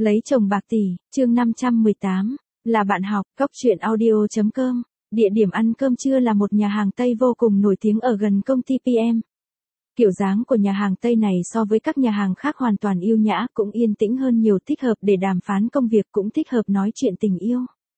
Lấy chồng bạc tỷ, chương 518, là bạn học, Cóc truyện audio.com. Địa điểm ăn cơm trưa là một nhà hàng Tây vô cùng nổi tiếng ở gần công ty PM. Kiểu dáng của nhà hàng Tây này so với các nhà hàng khác hoàn toàn yêu nhã, cũng yên tĩnh hơn nhiều, thích hợp để đàm phán công việc, cũng thích hợp nói chuyện tình yêu.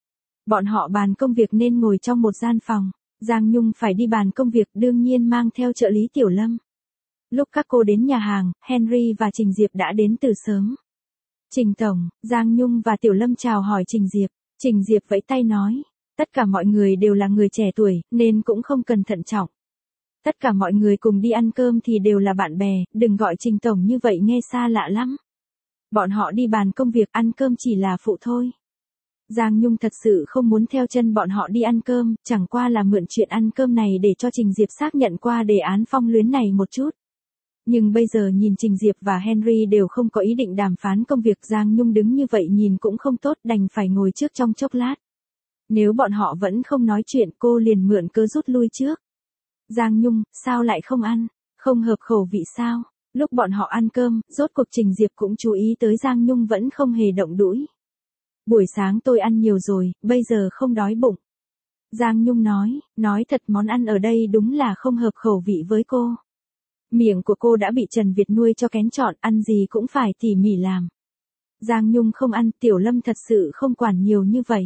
Bọn họ bàn công việc nên ngồi trong một gian phòng. Giang Nhung phải đi bàn công việc, đương nhiên mang theo trợ lý Tiểu Lâm. Lúc các cô đến nhà hàng, Henry và Trình Diệp đã đến từ sớm. Trình tổng, Giang Nhung và Tiểu Lâm chào hỏi Trình Diệp. Trình Diệp vẫy tay nói, tất cả mọi người đều là người trẻ tuổi, nên cũng không cần thận trọng. Tất cả mọi người cùng đi ăn cơm thì đều là bạn bè, đừng gọi Trình tổng như vậy nghe xa lạ lắm. Bọn họ đi bàn công việc, ăn cơm chỉ là phụ thôi. Giang Nhung thật sự không muốn theo chân bọn họ đi ăn cơm, chẳng qua là mượn chuyện ăn cơm này để cho Trình Diệp xác nhận qua đề án phong luyến này một chút. Nhưng bây giờ nhìn Trình Diệp và Henry đều không có ý định đàm phán công việc, Giang Nhung đứng như vậy nhìn cũng không tốt, đành phải ngồi trước trong chốc lát. Nếu bọn họ vẫn không nói chuyện, cô liền mượn cớ rút lui trước. Giang Nhung, sao lại không ăn? Không hợp khẩu vị sao? Lúc bọn họ ăn cơm, rốt cuộc Trình Diệp cũng chú ý tới Giang Nhung vẫn không hề động đũi. Buổi sáng tôi ăn nhiều rồi, bây giờ không đói bụng. Giang Nhung nói thật món ăn ở đây đúng là không hợp khẩu vị với cô. Miệng của cô đã bị Trần Việt nuôi cho kén chọn, ăn gì cũng phải tỉ mỉ làm. Giang Nhung không ăn, Tiểu Lâm thật sự không quản nhiều như vậy.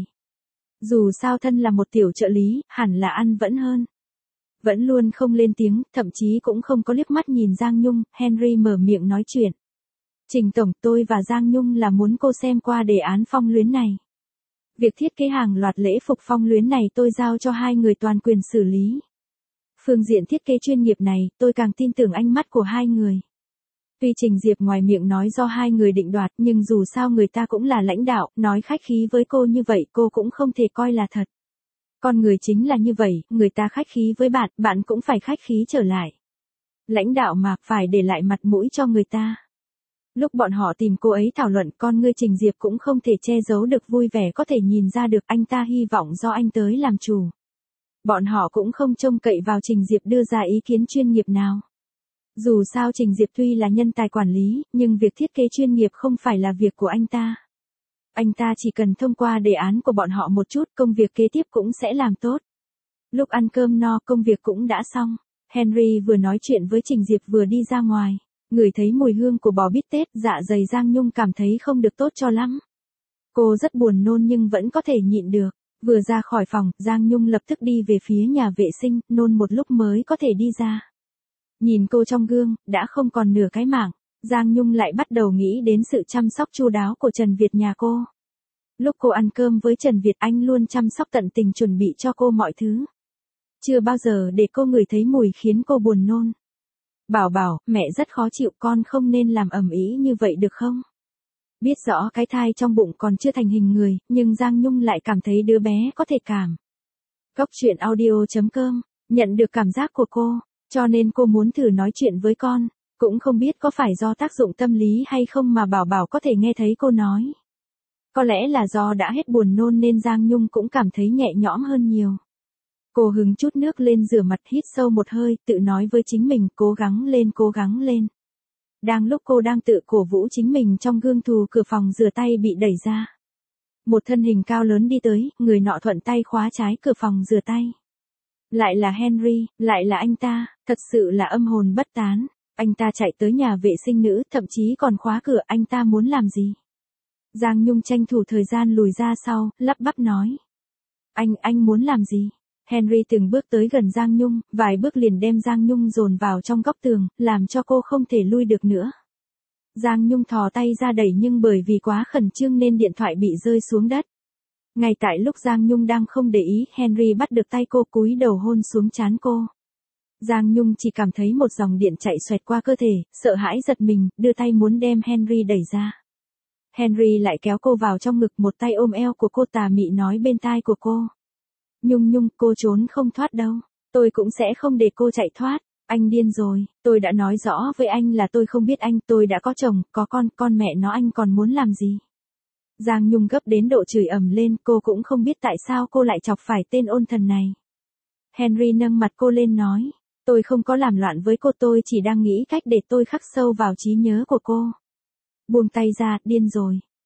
Dù sao thân là một tiểu trợ lý, hẳn là ăn vẫn hơn. Vẫn luôn không lên tiếng, thậm chí cũng không có liếc mắt nhìn Giang Nhung, Henry mở miệng nói chuyện. Trình tổng, tôi và Giang Nhung là muốn cô xem qua đề án phong luyến này. Việc thiết kế hàng loạt lễ phục phong luyến này tôi giao cho hai người toàn quyền xử lý. Phương diện thiết kế chuyên nghiệp này, tôi càng tin tưởng ánh mắt của hai người. Tuy Trình Diệp ngoài miệng nói do hai người định đoạt, nhưng dù sao người ta cũng là lãnh đạo, nói khách khí với cô như vậy cô cũng không thể coi là thật. Con người chính là như vậy, người ta khách khí với bạn, bạn cũng phải khách khí trở lại. Lãnh đạo mà, phải để lại mặt mũi cho người ta. Lúc bọn họ tìm cô ấy thảo luận, con ngươi Trình Diệp cũng không thể che giấu được vui vẻ, có thể nhìn ra được anh ta hy vọng do anh tới làm chủ. Bọn họ cũng không trông cậy vào Trình Diệp đưa ra ý kiến chuyên nghiệp nào. Dù sao Trình Diệp tuy là nhân tài quản lý, nhưng việc thiết kế chuyên nghiệp không phải là việc của anh ta. Anh ta chỉ cần thông qua đề án của bọn họ một chút, công việc kế tiếp cũng sẽ làm tốt. Lúc ăn cơm no, công việc cũng đã xong. Henry vừa nói chuyện với Trình Diệp vừa đi ra ngoài. Ngửi thấy mùi hương của bò bít tết, dạ dày Giang Nhung cảm thấy không được tốt cho lắm. Cô rất buồn nôn nhưng vẫn có thể nhịn được. Vừa ra khỏi phòng, Giang Nhung lập tức đi về phía nhà vệ sinh, nôn một lúc mới có thể đi ra. Nhìn cô trong gương, đã không còn nửa cái mảng. Giang Nhung lại bắt đầu nghĩ đến sự chăm sóc chu đáo của Trần Việt nhà cô. Lúc cô ăn cơm với Trần Việt, anh luôn chăm sóc tận tình chuẩn bị cho cô mọi thứ. Chưa bao giờ để cô ngửi thấy mùi khiến cô buồn nôn. Bảo, mẹ rất khó chịu, con không nên làm ầm ĩ như vậy được không? Biết rõ cái thai trong bụng còn chưa thành hình người, nhưng Giang Nhung lại cảm thấy đứa bé có thể cảm. Cóc truyện audio.com, nhận được cảm giác của cô, cho nên cô muốn thử nói chuyện với con. Cũng không biết có phải do tác dụng tâm lý hay không mà Bảo có thể nghe thấy cô nói. Có lẽ là do đã hết buồn nôn nên Giang Nhung cũng cảm thấy nhẹ nhõm hơn nhiều. Cô hứng chút nước lên rửa mặt, hít sâu một hơi, tự nói với chính mình, cố gắng lên. Đang lúc cô đang tự cổ vũ chính mình trong gương, thù cửa phòng rửa tay bị đẩy ra. Một thân hình cao lớn đi tới, người nọ thuận tay khóa trái cửa phòng rửa tay. Lại là Henry, lại là anh ta, thật sự là âm hồn bất tán. Anh ta chạy tới nhà vệ sinh nữ, thậm chí còn khóa cửa, anh ta muốn làm gì? Giang Nhung tranh thủ thời gian lùi ra sau, lắp bắp nói. Anh muốn làm gì? Henry từng bước tới gần Giang Nhung, vài bước liền đem Giang Nhung dồn vào trong góc tường, làm cho cô không thể lui được nữa. Giang Nhung thò tay ra đẩy nhưng bởi vì quá khẩn trương nên điện thoại bị rơi xuống đất. Ngay tại lúc Giang Nhung đang không để ý, Henry bắt được tay cô, cúi đầu hôn xuống trán cô. Giang Nhung chỉ cảm thấy một dòng điện chạy xoẹt qua cơ thể, sợ hãi giật mình, đưa tay muốn đem Henry đẩy ra. Henry lại kéo cô vào trong ngực, một tay ôm eo của cô, tà mị nói bên tai của cô. Nhung, cô trốn không thoát đâu. Tôi cũng sẽ không để cô chạy thoát. Anh điên rồi, tôi đã nói rõ với anh là tôi không biết anh, tôi đã có chồng, có con mẹ nó, anh còn muốn làm gì? Giang Nhung gấp đến độ chửi ầm lên, cô cũng không biết tại sao cô lại chọc phải tên ôn thần này. Henry nâng mặt cô lên nói, tôi không có làm loạn với cô, tôi chỉ đang nghĩ cách để tôi khắc sâu vào trí nhớ của cô. Buông tay ra, điên rồi.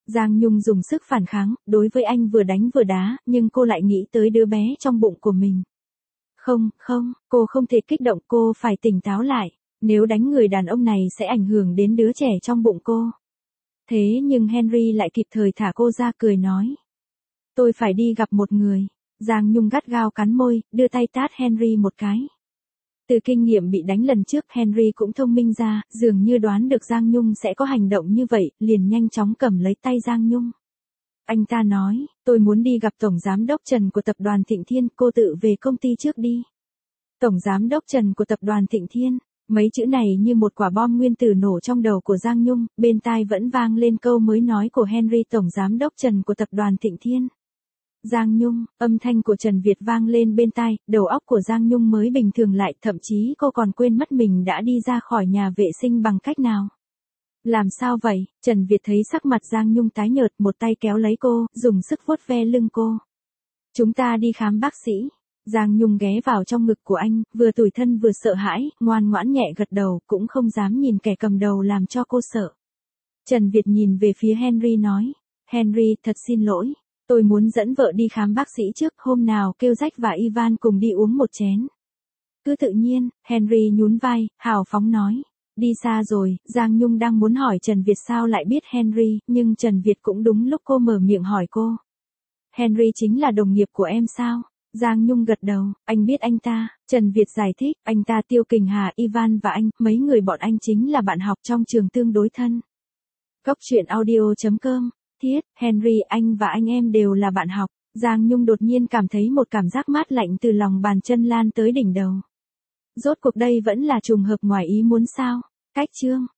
Giang Nhung dùng sức phản kháng, đối với anh vừa đánh vừa đá, nhưng cô lại nghĩ tới đứa bé trong bụng của mình. Không, cô không thể kích động, cô phải tỉnh táo lại. Nếu đánh người đàn ông này sẽ ảnh hưởng đến đứa trẻ trong bụng cô. Thế nhưng Henry lại kịp thời thả cô ra, cười nói. Tôi phải đi gặp một người. Giang Nhung gắt gao cắn môi, đưa tay tát Henry một cái. Từ kinh nghiệm bị đánh lần trước, Henry cũng thông minh ra, dường như đoán được Giang Nhung sẽ có hành động như vậy, liền nhanh chóng cầm lấy tay Giang Nhung. Anh ta nói, tôi muốn đi gặp Tổng Giám đốc Trần của Tập đoàn Thịnh Thiên, cô tự về công ty trước đi. Tổng Giám đốc Trần của Tập đoàn Thịnh Thiên, mấy chữ này như một quả bom nguyên tử nổ trong đầu của Giang Nhung, bên tai vẫn vang lên câu mới nói của Henry, Tổng Giám đốc Trần của Tập đoàn Thịnh Thiên. Giang Nhung, âm thanh của Trần Việt vang lên bên tai, đầu óc của Giang Nhung mới bình thường lại, thậm chí cô còn quên mất mình đã đi ra khỏi nhà vệ sinh bằng cách nào. Làm sao vậy? Trần Việt thấy sắc mặt Giang Nhung tái nhợt, một tay kéo lấy cô, dùng sức vuốt ve lưng cô. Chúng ta đi khám bác sĩ. Giang Nhung ghé vào trong ngực của anh, vừa tủi thân vừa sợ hãi, ngoan ngoãn nhẹ gật đầu, cũng không dám nhìn kẻ cầm đầu làm cho cô sợ. Trần Việt nhìn về phía Henry nói, Henry, thật xin lỗi. Tôi muốn dẫn vợ đi khám bác sĩ trước, hôm nào kêu Jack và Ivan cùng đi uống một chén. Cứ tự nhiên, Henry nhún vai, hào phóng nói. Đi xa rồi, Giang Nhung đang muốn hỏi Trần Việt sao lại biết Henry, nhưng Trần Việt cũng đúng lúc cô mở miệng hỏi cô. Henry chính là đồng nghiệp của em sao? Giang Nhung gật đầu, anh biết anh ta. Trần Việt giải thích, anh ta Tiêu Kình Hà, Ivan và anh, mấy người bọn anh chính là bạn học trong trường tương đối thân. Cốc truyện audio.com. Thiết, Henry, anh và anh em đều là bạn học. Giang Nhung đột nhiên cảm thấy một cảm giác mát lạnh từ lòng bàn chân lan tới đỉnh đầu. Rốt cuộc đây vẫn là trùng hợp ngoài ý muốn sao? Cách chương.